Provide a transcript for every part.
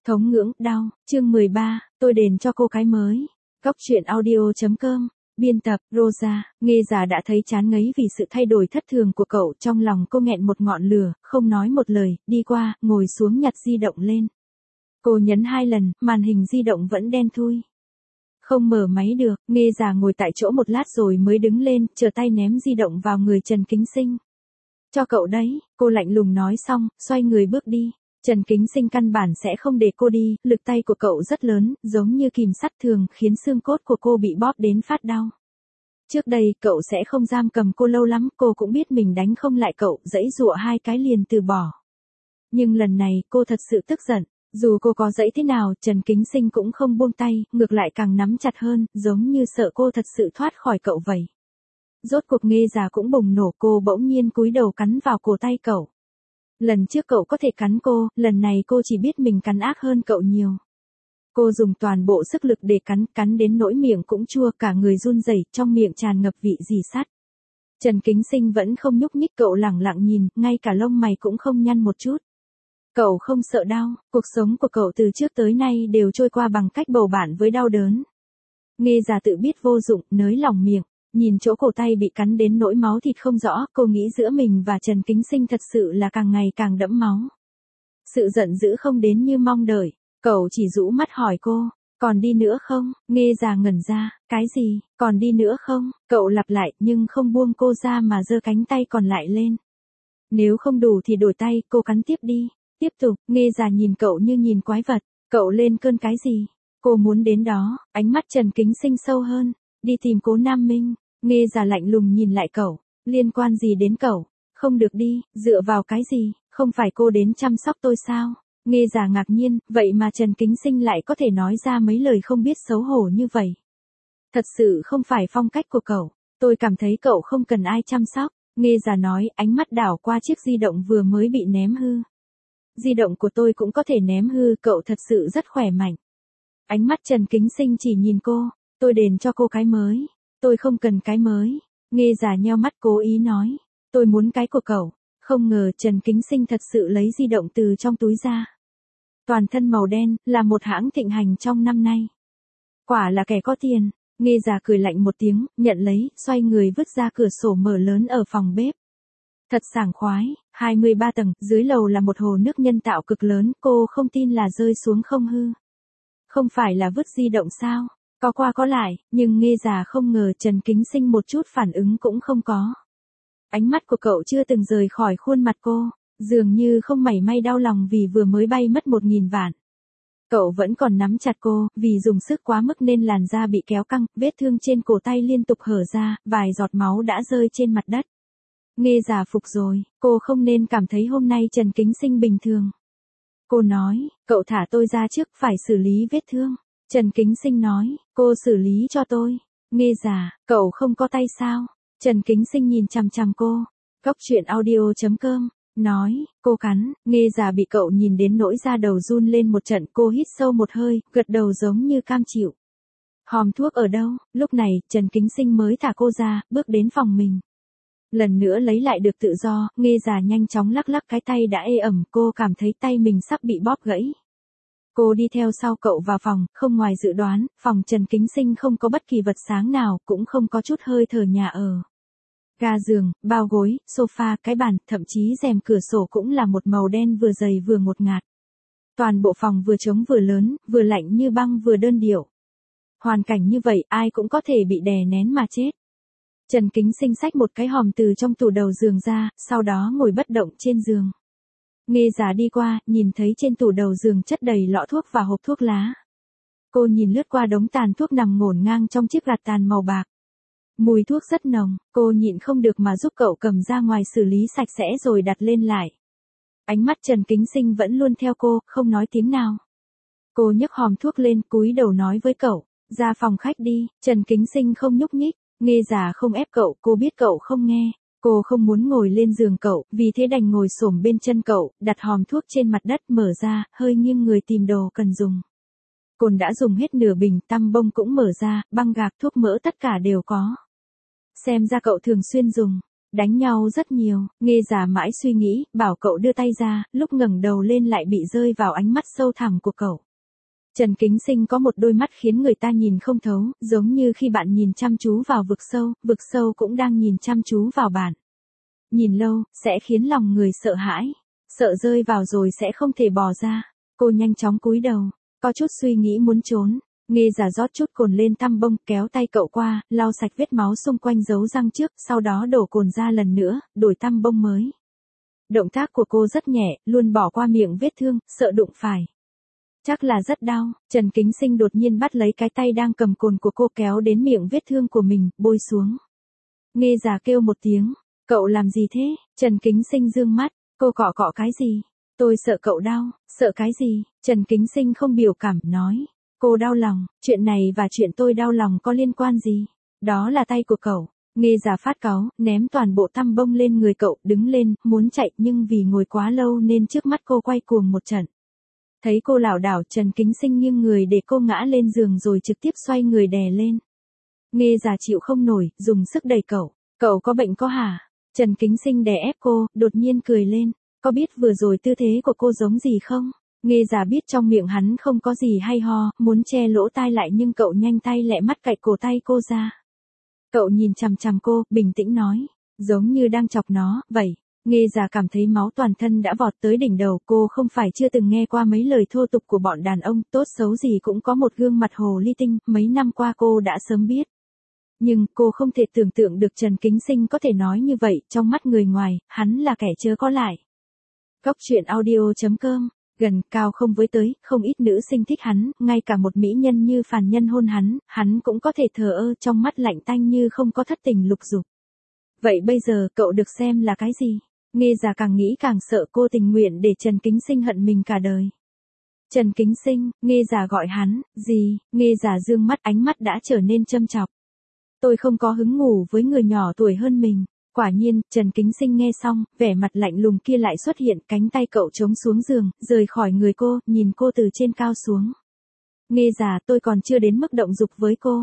Thống ngưỡng, đau, chương 13, tôi đền cho cô cái mới. Góc truyện audio.com, biên tập, Rosa, nghe già đã thấy chán ngấy vì sự thay đổi thất thường của cậu, trong lòng cô nghẹn một ngọn lửa, không nói một lời, đi qua, ngồi xuống nhặt di động lên. Cô nhấn 2 lần, màn hình di động vẫn đen thui. Không mở máy được, nghe già ngồi tại chỗ một lát rồi mới đứng lên, trở tay ném di động vào người Trần Kính Sinh. Cho cậu đấy, cô lạnh lùng nói xong, xoay người bước đi. Trần Kính Sinh căn bản sẽ không để cô đi, lực tay của cậu rất lớn, giống như kìm sắt thường, khiến xương cốt của cô bị bóp đến phát đau. Trước đây, cậu sẽ không giam cầm cô lâu lắm, cô cũng biết mình đánh không lại cậu, giãy giụa 2 cái liền từ bỏ. Nhưng lần này, cô thật sự tức giận, dù cô có giãy thế nào, Trần Kính Sinh cũng không buông tay, ngược lại càng nắm chặt hơn, giống như sợ cô thật sự thoát khỏi cậu vậy. Rốt cuộc nghe già cũng bùng nổ, cô bỗng nhiên cúi đầu cắn vào cổ tay cậu. Lần trước cậu có thể cắn cô, lần này cô chỉ biết mình cắn ác hơn cậu nhiều. Cô dùng toàn bộ sức lực để cắn đến nỗi miệng cũng chua, cả người run rẩy, trong miệng tràn ngập vị rỉ sắt. Trần Kính Sinh vẫn không nhúc nhích, cậu lẳng lặng nhìn, ngay cả lông mày cũng không nhăn một chút. Cậu không sợ đau, cuộc sống của cậu từ trước tới nay đều trôi qua bằng cách bầu bạn với đau đớn. Nghe già tự biết vô dụng, nới lỏng miệng. Nhìn chỗ cổ tay bị cắn đến nỗi máu thịt không rõ, cô nghĩ giữa mình và Trần Kính Sinh thật sự là càng ngày càng đẫm máu. Sự giận dữ không đến như mong đợi, cậu chỉ rũ mắt hỏi cô, còn đi nữa không? Nghe già ngẩn ra, cái gì, còn đi nữa không? Cậu lặp lại nhưng không buông cô ra mà giơ cánh tay còn lại lên. Nếu không đủ thì đổi tay, cô cắn tiếp đi. Tiếp tục, nghe già nhìn cậu như nhìn quái vật, cậu lên cơn cái gì? Cô muốn đến đó, ánh mắt Trần Kính Sinh sâu hơn, đi tìm Cố Nam Minh. Nghe già lạnh lùng nhìn lại cậu, liên quan gì đến cậu? Không được đi, dựa vào cái gì? Không phải cô đến chăm sóc tôi sao? Nghe già ngạc nhiên, vậy mà Trần Kính Sinh lại có thể nói ra mấy lời không biết xấu hổ như vậy. Thật sự không phải phong cách của cậu, tôi cảm thấy cậu không cần ai chăm sóc. Nghe già nói, ánh mắt đảo qua chiếc di động vừa mới bị ném hư. Di động của tôi cũng có thể ném hư, cậu thật sự rất khỏe mạnh. Ánh mắt Trần Kính Sinh chỉ nhìn cô, tôi đền cho cô cái mới. Tôi không cần cái mới. Nghe già nheo mắt cố ý nói. Tôi muốn cái của cậu. Không ngờ Trần Kính Sinh thật sự lấy di động từ trong túi ra. Toàn thân màu đen, là một hãng thịnh hành trong năm nay. Quả là kẻ có tiền. Nghe già cười lạnh một tiếng, nhận lấy, xoay người vứt ra cửa sổ mở lớn ở phòng bếp. Thật sảng khoái, 23 tầng, dưới lầu là một hồ nước nhân tạo cực lớn, cô không tin là rơi xuống không hư. Không phải là vứt di động sao? Có qua có lại, nhưng nghe già không ngờ Trần Kính Sinh một chút phản ứng cũng không có. Ánh mắt của cậu chưa từng rời khỏi khuôn mặt cô, dường như không mảy may đau lòng vì vừa mới bay mất 1.000 vạn. Cậu vẫn còn nắm chặt cô, vì dùng sức quá mức nên làn da bị kéo căng, vết thương trên cổ tay liên tục hở ra, vài giọt máu đã rơi trên mặt đất. Nghe già phục rồi, cô không nên cảm thấy hôm nay Trần Kính Sinh bình thường. Cô nói, cậu thả tôi ra trước, phải xử lý vết thương. Trần Kính Sinh nói, cô xử lý cho tôi. Nghe già, cậu không có tay sao? Trần Kính Sinh nhìn chằm chằm cô. Góc truyện audio.com, nói, cô cắn. Nghe già bị cậu nhìn đến nỗi da đầu run lên một trận, cô hít sâu một hơi, gật đầu giống như cam chịu. Hòm thuốc ở đâu? Lúc này, Trần Kính Sinh mới thả cô ra, bước đến phòng mình. Lần nữa lấy lại được tự do, nghe già nhanh chóng lắc lắc cái tay đã ê ẩm, cô cảm thấy tay mình sắp bị bóp gãy. Cô đi theo sau cậu vào phòng, không ngoài dự đoán, phòng Trần Kính Sinh không có bất kỳ vật sáng nào, cũng không có chút hơi thở nhà ở. Ga giường, bao gối, sofa, cái bàn, thậm chí rèm cửa sổ cũng là một màu đen vừa dày vừa ngột ngạt. Toàn bộ phòng vừa trống vừa lớn, vừa lạnh như băng vừa đơn điệu. Hoàn cảnh như vậy, ai cũng có thể bị đè nén mà chết. Trần Kính Sinh xách một cái hòm từ trong tủ đầu giường ra, sau đó ngồi bất động trên giường. Nghe già đi qua, nhìn thấy trên tủ đầu giường chất đầy lọ thuốc và hộp thuốc lá. Cô nhìn lướt qua đống tàn thuốc nằm ngổn ngang trong chiếc gạt tàn màu bạc. Mùi thuốc rất nồng, cô nhịn không được mà giúp cậu cầm ra ngoài xử lý sạch sẽ rồi đặt lên lại. Ánh mắt Trần Kính Sinh vẫn luôn theo cô, không nói tiếng nào. Cô nhấc hòm thuốc lên, cúi đầu nói với cậu, ra phòng khách đi. Trần Kính Sinh không nhúc nhích, nghe già không ép cậu, cô biết cậu không nghe. Cô không muốn ngồi lên giường cậu, vì thế đành ngồi xổm bên chân cậu, đặt hòm thuốc trên mặt đất mở ra, hơi nghiêng người tìm đồ cần dùng. Cồn đã dùng hết nửa bình, tăm bông cũng mở ra, băng gạc thuốc mỡ tất cả đều có. Xem ra cậu thường xuyên dùng. Đánh nhau rất nhiều, Nghê già mãi suy nghĩ, bảo cậu đưa tay ra, lúc ngẩng đầu lên lại bị rơi vào ánh mắt sâu thẳm của cậu. Trần Kính Sinh có một đôi mắt khiến người ta nhìn không thấu, giống như khi bạn nhìn chăm chú vào vực sâu cũng đang nhìn chăm chú vào bạn. Nhìn lâu, sẽ khiến lòng người sợ hãi, sợ rơi vào rồi sẽ không thể bò ra. Cô nhanh chóng cúi đầu, có chút suy nghĩ muốn trốn. Nghê già rót chút cồn lên tăm bông, kéo tay cậu qua, lau sạch vết máu xung quanh dấu răng trước, sau đó đổ cồn ra lần nữa, đổi tăm bông mới. Động tác của cô rất nhẹ, luôn bỏ qua miệng vết thương, sợ đụng phải. Chắc là rất đau, Trần Kính Sinh đột nhiên bắt lấy cái tay đang cầm cồn của cô kéo đến miệng vết thương của mình, bôi xuống. Nghê già kêu một tiếng, cậu làm gì thế? Trần Kính Sinh dương mắt, cô cọ cọ cái gì? Tôi sợ cậu đau, sợ cái gì? Trần Kính Sinh không biểu cảm, nói. Cô đau lòng, chuyện này và chuyện tôi đau lòng có liên quan gì? Đó là tay của cậu. Nghê già phát cáu, ném toàn bộ tăm bông lên người cậu, đứng lên, muốn chạy nhưng vì ngồi quá lâu nên trước mắt cô quay cuồng một trận. Thấy cô lảo đảo, Trần Kính Sinh nghiêng người để cô ngã lên giường rồi trực tiếp xoay người đè lên. Nghê già chịu không nổi, dùng sức đẩy cậu. Cậu có bệnh có hả? Trần Kính Sinh đè ép cô, đột nhiên cười lên. Có biết vừa rồi tư thế của cô giống gì không? Nghê già biết trong miệng hắn không có gì hay ho, muốn che lỗ tai lại nhưng cậu nhanh tay lẹ mắt cạy cổ tay cô ra. Cậu nhìn chằm chằm cô, bình tĩnh nói. Giống như đang chọc nó, vậy. Nghê già cảm thấy máu toàn thân đã vọt tới đỉnh đầu, cô không phải chưa từng nghe qua mấy lời thô tục của bọn đàn ông, tốt xấu gì cũng có một gương mặt hồ ly tinh, mấy năm qua cô đã sớm biết. Nhưng cô không thể tưởng tượng được Trần Kính Sinh có thể nói như vậy, trong mắt người ngoài, hắn là kẻ chớ có lại. Góc truyện audio.com, gần, cao không với tới, không ít nữ sinh thích hắn, ngay cả một mỹ nhân như Phàn Nhân hôn hắn cũng có thể thờ ơ, trong mắt lạnh tanh như không có thất tình lục dục. Vậy bây giờ cậu được xem là cái gì? Nghê già càng nghĩ càng sợ, cô tình nguyện để Trần Kính Sinh hận mình cả đời. Trần Kính Sinh, Nghê già gọi hắn, gì? Nghê già dương mắt, ánh mắt đã trở nên châm chọc. Tôi không có hứng ngủ với người nhỏ tuổi hơn mình. Quả nhiên, Trần Kính Sinh nghe xong, vẻ mặt lạnh lùng kia lại xuất hiện, cánh tay cậu chống xuống giường, rời khỏi người cô, nhìn cô từ trên cao xuống. Nghê già, tôi còn chưa đến mức động dục với cô.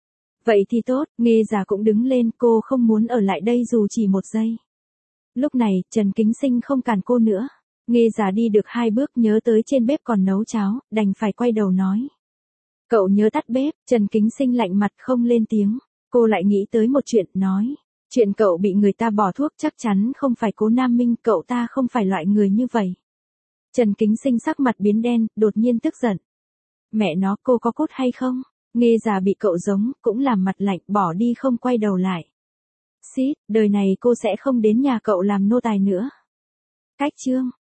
Vậy thì tốt, Nghê già cũng đứng lên, cô không muốn ở lại đây dù chỉ một giây. Lúc này, Trần Kính Sinh không cản cô nữa. Nghê già đi được 2 bước, nhớ tới trên bếp còn nấu cháo, đành phải quay đầu nói. Cậu nhớ tắt bếp. Trần Kính Sinh lạnh mặt không lên tiếng. Cô lại nghĩ tới một chuyện, nói. Chuyện cậu bị người ta bỏ thuốc chắc chắn không phải Cố Nam Minh, cậu ta không phải loại người như vậy. Trần Kính Sinh sắc mặt biến đen, đột nhiên tức giận. Mẹ nó, cô có cốt hay không? Nghê già bị cậu giống, cũng làm mặt lạnh, bỏ đi không quay đầu lại. Xít, đời này cô sẽ không đến nhà cậu làm nô tài nữa. Cách chương.